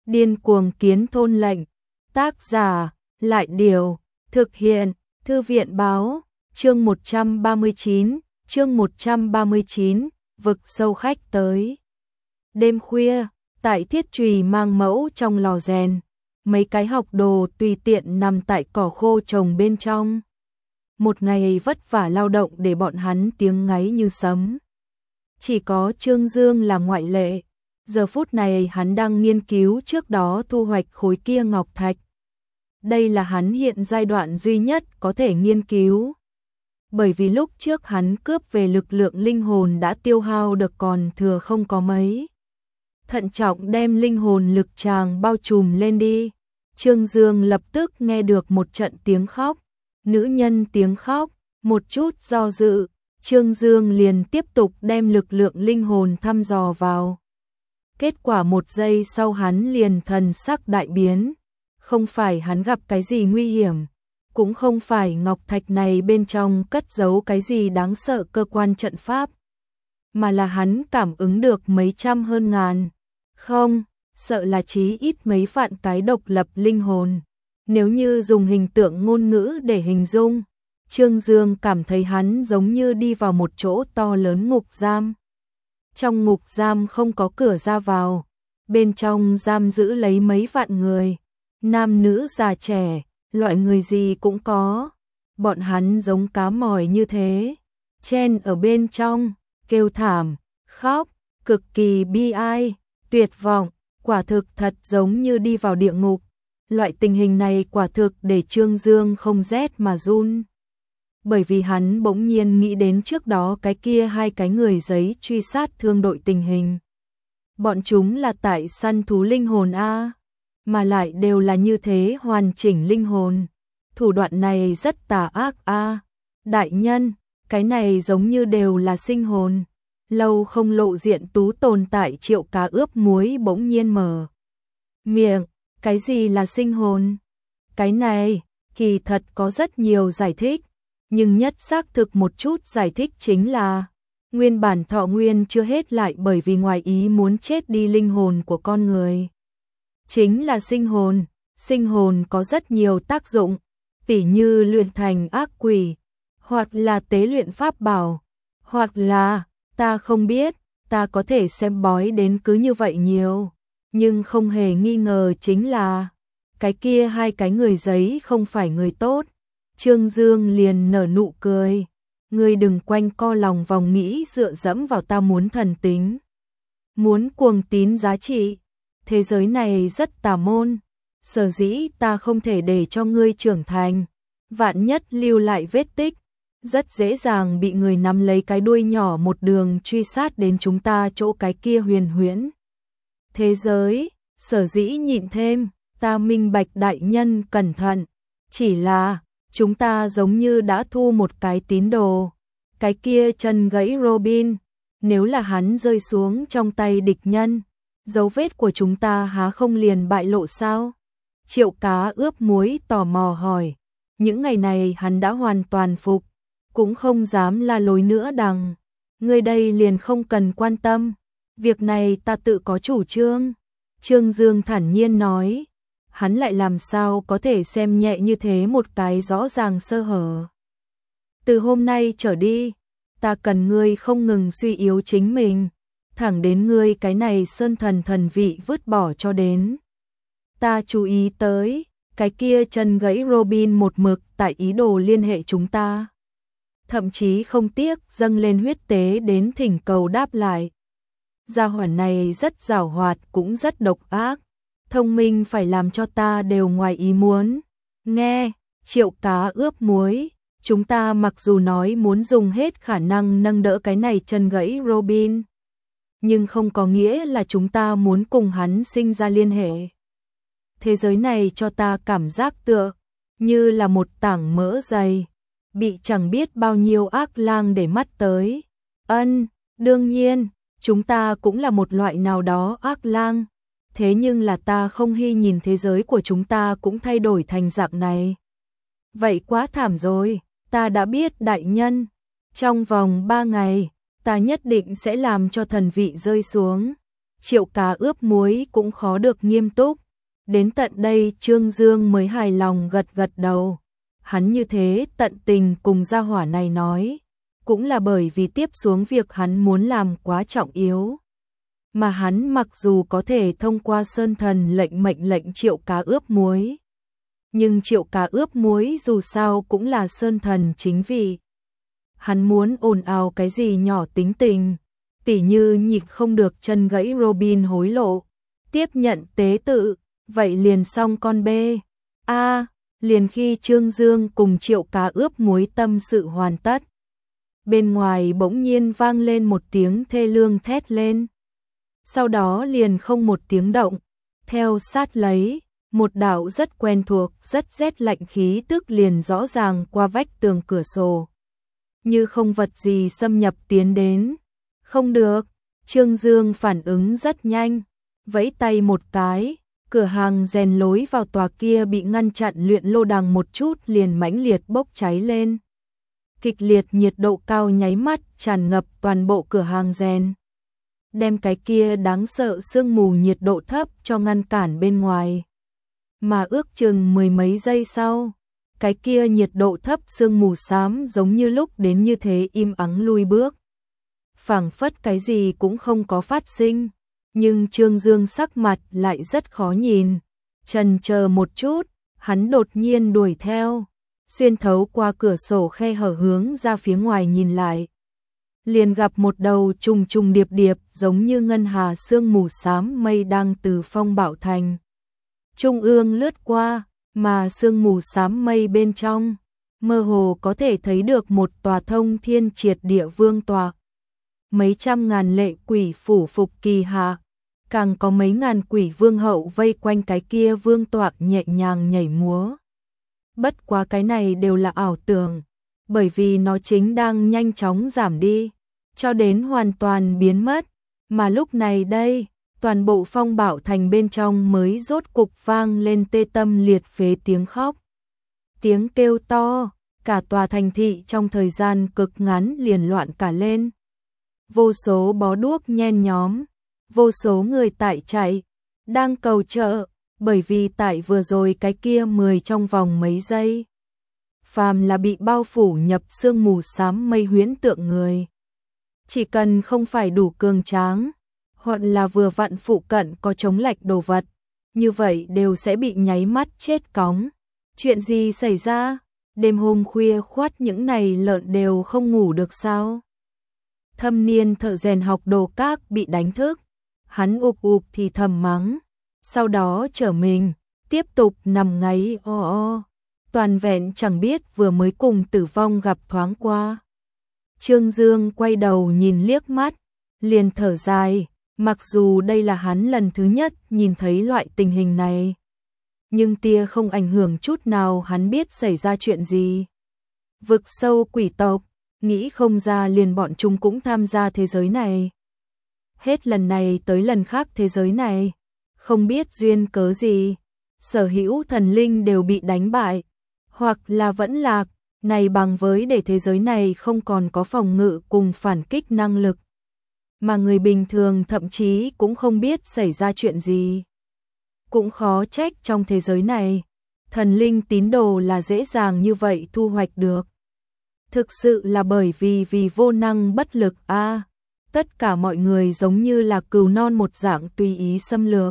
Điên cuồng kiến thôn lệnh. Tác giả, Lại Điều. Thực hiện, Thư viện Báo. Chương 139, vực sâu khách tới. Đêm khuya, tại thiết chùy mang mẫu trong lò rèn, mấy cái học đồ tùy tiện nằm tại cỏ khô trồng bên trong. Một ngày vất vả lao động để bọn hắn tiếng ngáy như sấm. Chỉ có Trương Dương là ngoại lệ. Giờ phút này hắn đang nghiên cứu trước đó thu hoạch khối kia ngọc thạch. Đây là hắn hiện giai đoạn duy nhất có thể nghiên cứu. Bởi vì lúc trước hắn cướp về lực lượng linh hồn đã tiêu hao được còn thừa không có mấy. Thận trọng đem linh hồn lực tràng bao trùm lên đi. Trương Dương lập tức nghe được một trận tiếng khóc. Nữ nhân tiếng khóc, một chút do dự. Trương Dương liền tiếp tục đem lực lượng linh hồn thăm dò vào. Kết quả một giây sau hắn liền thần sắc đại biến. Không phải hắn gặp cái gì nguy hiểm, cũng không phải ngọc thạch này bên trong cất giấu cái gì đáng sợ cơ quan trận pháp, mà là hắn cảm ứng được mấy trăm hơn ngàn, không, sợ là chí ít mấy vạn cái độc lập linh hồn. Nếu như dùng hình tượng ngôn ngữ để hình dung, Trương Dương cảm thấy hắn giống như đi vào một chỗ to lớn ngục giam. Trong ngục giam không có cửa ra vào, bên trong giam giữ lấy mấy vạn người, nam nữ già trẻ, loại người gì cũng có. Bọn hắn giống cá mòi như thế, chen ở bên trong, kêu thảm, khóc, cực kỳ bi ai, tuyệt vọng, quả thực thật giống như đi vào địa ngục. Loại tình hình này quả thực để Trương Dương không rét mà run. Bởi vì hắn bỗng nhiên nghĩ đến trước đó cái kia hai cái người giấy truy sát thương đội tình hình. Bọn chúng là tại săn thú linh hồn A, mà lại đều là như thế hoàn chỉnh linh hồn. Thủ đoạn này rất tà ác A. Đại nhân, cái này giống như đều là sinh hồn. Lâu không lộ diện tú tồn tại Triệu Cá ướp muối bỗng nhiên mở miệng. Cái gì là sinh hồn? Cái này, kỳ thật có rất nhiều giải thích, nhưng nhất xác thực một chút giải thích chính là nguyên bản thọ nguyên chưa hết lại bởi vì ngoài ý muốn chết đi linh hồn của con người. Chính là sinh hồn có rất nhiều tác dụng, tỉ như luyện thành ác quỷ, hoặc là tế luyện pháp bảo, hoặc là, ta không biết, ta có thể xem bói đến cứ như vậy nhiều. Nhưng không hề nghi ngờ chính là cái kia hai cái người giấy không phải người tốt. Trương Dương liền nở nụ cười. Ngươi đừng quanh co lòng vòng nghĩ dựa dẫm vào ta muốn thần tính, muốn cuồng tín giá trị. Thế giới này rất tà môn, sở dĩ ta không thể để cho ngươi trưởng thành. Vạn nhất lưu lại vết tích, rất dễ dàng bị người nắm lấy cái đuôi nhỏ một đường truy sát đến chúng ta chỗ cái kia huyền huyễn thế giới. Sở dĩ nhịn thêm, ta minh bạch đại nhân cẩn thận, chỉ là chúng ta giống như đã thu một cái tín đồ. Cái kia chân gãy Robin, nếu là hắn rơi xuống trong tay địch nhân, dấu vết của chúng ta há không liền bại lộ sao? Triệu Cá ướp muối tò mò hỏi. Những ngày này hắn đã hoàn toàn phục, cũng không dám la lối nữa đằng. Ngươi đây liền không cần quan tâm, việc này ta tự có chủ trương. Trương Dương thản nhiên nói. Hắn lại làm sao có thể xem nhẹ như thế một cái rõ ràng sơ hở. Từ hôm nay trở đi, ta cần ngươi không ngừng suy yếu chính mình, thẳng đến ngươi cái này sơn thần thần vị vứt bỏ cho đến. Ta chú ý tới, cái kia chân gãy Robin một mực tại ý đồ liên hệ chúng ta. Thậm chí không tiếc dâng lên huyết tế đến thỉnh cầu đáp lại. Gia hỏa này rất giàu hoạt cũng rất độc ác. Thông minh phải làm cho ta đều ngoài ý muốn. Nghe, Triệu Cá ướp muối, chúng ta mặc dù nói muốn dùng hết khả năng nâng đỡ cái này chân gãy Robin, nhưng không có nghĩa là chúng ta muốn cùng hắn sinh ra liên hệ. Thế giới này cho ta cảm giác tựa như là một tảng mỡ dày, bị chẳng biết bao nhiêu ác lang để mắt tới. Đương nhiên, chúng ta cũng là một loại nào đó ác lang. Thế nhưng là ta không hy nhìn thế giới của chúng ta cũng thay đổi thành dạng này. Vậy quá thảm rồi, ta đã biết đại nhân. Trong vòng 3 ngày, ta nhất định sẽ làm cho thần vị rơi xuống. Triệu Cá ướp muối cũng khó được nghiêm túc. Đến tận đây Trương Dương mới hài lòng gật gật đầu. Hắn như thế tận tình cùng gia hỏa này nói, cũng là bởi vì tiếp xuống việc hắn muốn làm quá trọng yếu. Mà hắn mặc dù có thể thông qua Sơn Thần lệnh mệnh lệnh Triệu Cá ướp muối, nhưng Triệu Cá ướp muối dù sao cũng là Sơn Thần chính vị. Hắn muốn ồn ào cái gì nhỏ tính tình, tỉ như nhịp không được chân gãy Robin hối lộ, tiếp nhận tế tự, vậy liền xong con bê. Liền khi Trương Dương cùng Triệu Cá ướp muối tâm sự hoàn tất, bên ngoài bỗng nhiên vang lên một tiếng thê lương thét lên. Sau đó liền không một tiếng động, theo sát lấy, một đạo rất quen thuộc, rất rét lạnh khí tức liền rõ ràng qua vách tường cửa sổ. Như không vật gì xâm nhập tiến đến. Không được, Trương Dương phản ứng rất nhanh, vẫy tay một cái, cửa hàng rèn lối vào tòa kia bị ngăn chặn luyện lô đằng một chút liền mãnh liệt bốc cháy lên. Kịch liệt nhiệt độ cao nháy mắt tràn ngập toàn bộ cửa hàng rèn, đem cái kia đáng sợ sương mù nhiệt độ thấp cho ngăn cản bên ngoài. Mà ước chừng mười mấy giây sau, cái kia nhiệt độ thấp sương mù xám giống như lúc đến như thế im ắng lui bước. Phảng phất cái gì cũng không có phát sinh, nhưng Trương Dương sắc mặt lại rất khó nhìn. Chần chờ một chút, hắn đột nhiên đuổi theo, xuyên thấu qua cửa sổ khe hở hướng ra phía ngoài nhìn lại. Liền gặp một đầu trùng trùng điệp điệp giống như ngân hà sương mù xám mây đang từ Phong Bảo Thành trung ương lướt qua, mà sương mù xám mây bên trong mơ hồ có thể thấy được một tòa thông thiên triệt địa vương tòa. Mấy trăm ngàn lệ quỷ phủ phục kỳ hạ, càng có mấy ngàn quỷ vương hậu vây quanh cái kia vương tọa nhẹ nhàng nhảy múa. Bất quá cái này đều là ảo tưởng, bởi vì nó chính đang nhanh chóng giảm đi, cho đến hoàn toàn biến mất. Mà lúc này đây, toàn bộ Phong Bảo Thành bên trong mới rốt cục vang lên tê tâm liệt phế tiếng khóc. Tiếng kêu to, cả tòa thành thị trong thời gian cực ngắn liền loạn cả lên. Vô số bó đuốc nhen nhóm, vô số người tại chạy, đang cầu trợ, bởi vì tại vừa rồi cái kia 10 trong vòng mấy giây. Phàm là bị bao phủ nhập sương mù xám mây huyễn tượng người. Chỉ cần không phải đủ cường tráng, hoặc là vừa vặn phụ cận có chống lệch đồ vật, như vậy đều sẽ bị nháy mắt chết cóng. Chuyện gì xảy ra? Đêm hôm khuya khoắt những này lợn đều không ngủ được sao? Thâm niên thợ rèn học đồ các bị đánh thức, hắn ụp ụp thì thầm mắng, sau đó trở mình, tiếp tục nằm ngáy toàn vẹn chẳng biết vừa mới cùng tử vong gặp thoáng qua. Trương Dương quay đầu nhìn liếc mắt, liền thở dài, mặc dù đây là hắn lần thứ nhất nhìn thấy loại tình hình này, nhưng tia không ảnh hưởng chút nào hắn biết xảy ra chuyện gì. Vực sâu quỷ tộc, nghĩ không ra liền bọn chúng cũng tham gia thế giới này. Hết lần này tới lần khác thế giới này, không biết duyên cớ gì, sở hữu thần linh đều bị đánh bại, hoặc là vẫn lạc, này bằng với để thế giới này không còn có phòng ngự cùng phản kích năng lực. Mà người bình thường thậm chí cũng không biết xảy ra chuyện gì. Cũng khó trách trong thế giới này, thần linh tín đồ là dễ dàng như vậy thu hoạch được. Thực sự là bởi vì vô năng bất lực tất cả mọi người giống như là cừu non một dạng tùy ý xâm lược.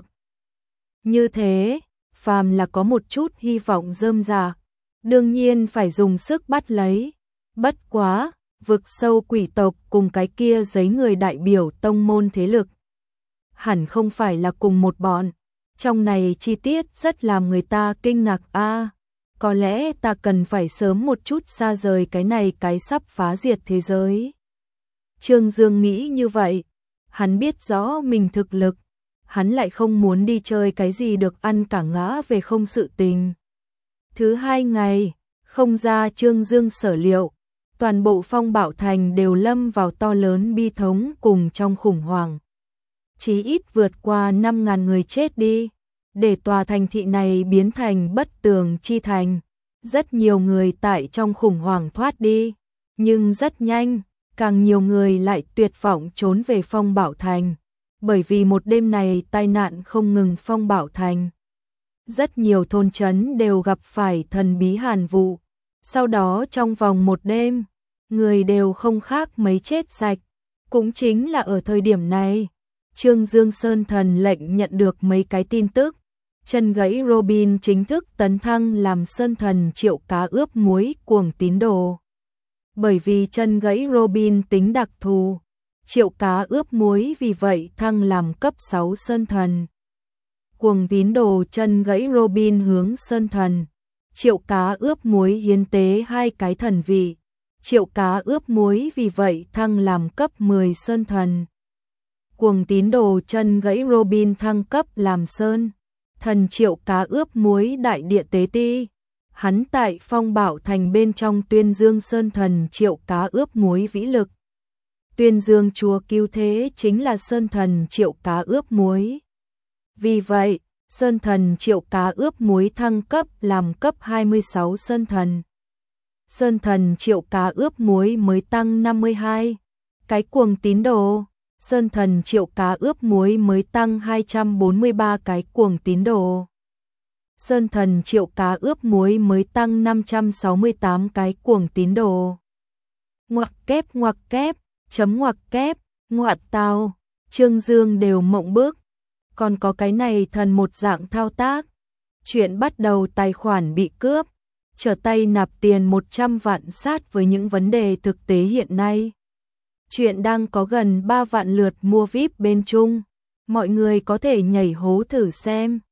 Như thế, phàm là có một chút hy vọng rơm rà, đương nhiên phải dùng sức bắt lấy. Bất quá, vực sâu quỷ tộc cùng cái kia giấy người đại biểu tông môn thế lực hẳn không phải là cùng một bọn. Trong này chi tiết rất làm người ta kinh ngạc có lẽ ta cần phải sớm một chút xa rời cái này cái sắp phá diệt thế giới. Trương Dương nghĩ như vậy, hắn biết rõ mình thực lực, hắn lại không muốn đi chơi cái gì được ăn cả ngã về không sự tình. Thứ 2 ngày, không ra Trương Dương sở liệu, toàn bộ Phong Bảo Thành đều lâm vào to lớn bi thống cùng trong khủng hoảng. Chí ít vượt qua 5.000 người chết đi, để tòa thành thị này biến thành bất tường chi thành. Rất nhiều người tại trong khủng hoảng thoát đi, nhưng rất nhanh, càng nhiều người lại tuyệt vọng trốn về Phong Bảo Thành. Bởi vì một đêm này tai nạn không ngừng phong Bảo Thành. Rất nhiều thôn trấn đều gặp phải thần bí hàn vụ. Sau đó trong vòng một đêm, người đều không khác mấy chết sạch. Cũng chính là ở thời điểm này, Trương Dương Sơn Thần lệnh nhận được mấy cái tin tức. Chân gãy Robin chính thức tấn thăng làm Sơn Thần Triệu Cá ướp muối cuồng tín đồ. Bởi vì chân gãy Robin tính đặc thù, Triệu Cá ướp muối vì vậy thăng làm cấp 6 Sơn Thần. Cuồng tín đồ chân gãy Robin hướng Sơn Thần. Triệu Cá ướp muối hiến tế 2 cái thần vị. Triệu Cá ướp muối vì vậy thăng làm cấp 10 Sơn Thần. Cuồng tín đồ chân gãy Robin thăng cấp làm Sơn Thần Triệu Cá ướp muối đại địa tế ti. Hắn tại Phong Bảo Thành bên trong tuyên dương Sơn Thần Triệu Cá ướp muối vĩ lực. Tuyên dương Chúa cứu thế chính là Sơn Thần Triệu Cá ướp muối. Vì vậy, Sơn Thần Triệu Cá ướp muối thăng cấp làm cấp 26 Sơn Thần. Sơn Thần Triệu Cá ướp muối mới tăng 52 cái cuồng tín đồ. Sơn Thần Triệu Cá ướp muối mới tăng 243 cái cuồng tín đồ. Sơn Thần Triệu Cá ướp muối mới tăng 568 cái cuồng tín đồ. Ngoặc kép, chấm ngoặc kép, ngoạt tao, Trương Dương đều mộng bức. Còn có cái này thần một dạng thao tác. Chuyện bắt đầu tài khoản bị cướp, trở tay nạp tiền 100 vạn sát với những vấn đề thực tế hiện nay. Chuyện đang có gần 3 vạn lượt mua VIP bên Trung. Mọi người có thể nhảy hố thử xem.